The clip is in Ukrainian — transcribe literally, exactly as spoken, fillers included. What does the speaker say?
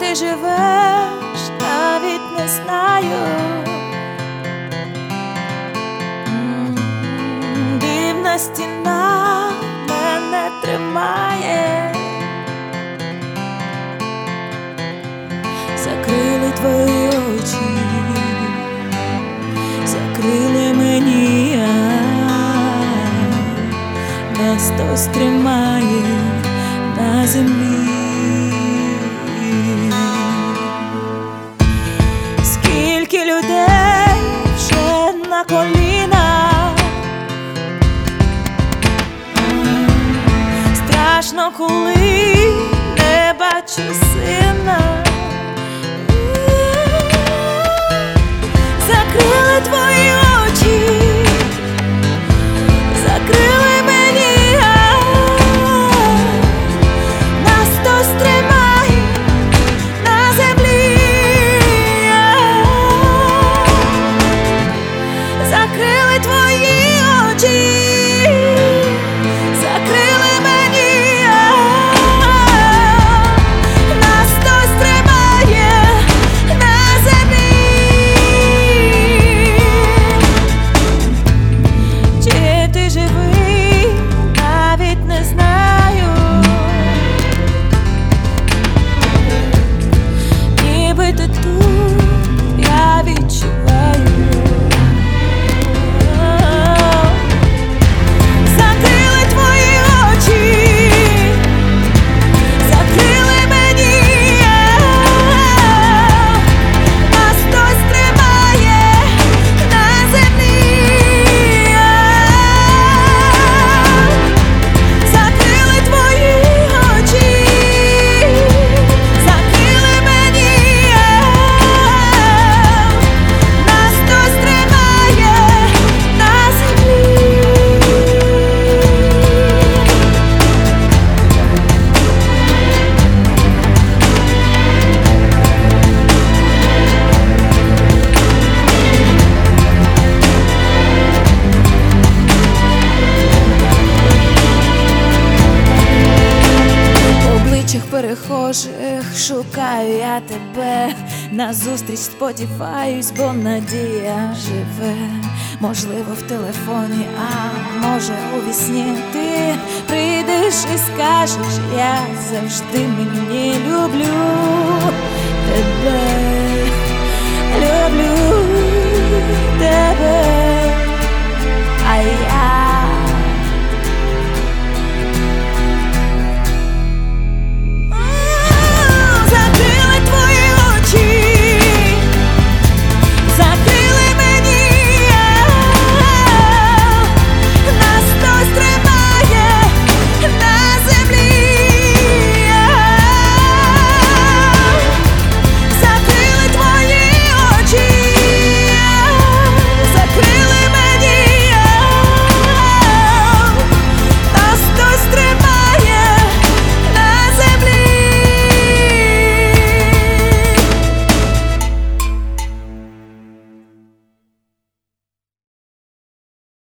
ти живеш, навіть не знаю. Дивна стіна мене тримає. Закрили твої очі, закрили мені, нас хтось тримає на землі. Скільки людей вже на колінах, страшно, коли не бачу сина. Закрили твої очі, закрили мені, нас хтось тримає на землі. Закрили твої очі, закрили мені, нас хтось тримає на землі. Чи ти живий, навіть не знаю. Ніби ти тут, я відчуваю. Закрили твої очі, закрили мені, нас хтось тримає на землі. Закрили твої очі, закрили мені, нас хтось тримає на землі. В обличчях перехожих шукаю я тебе, назустріч сподіваюсь, бо надія живе. Можливо, в телефоні, а може у вісні ти прийдеш і скажеш: я завжди мені люблю тебе, люблю тебе.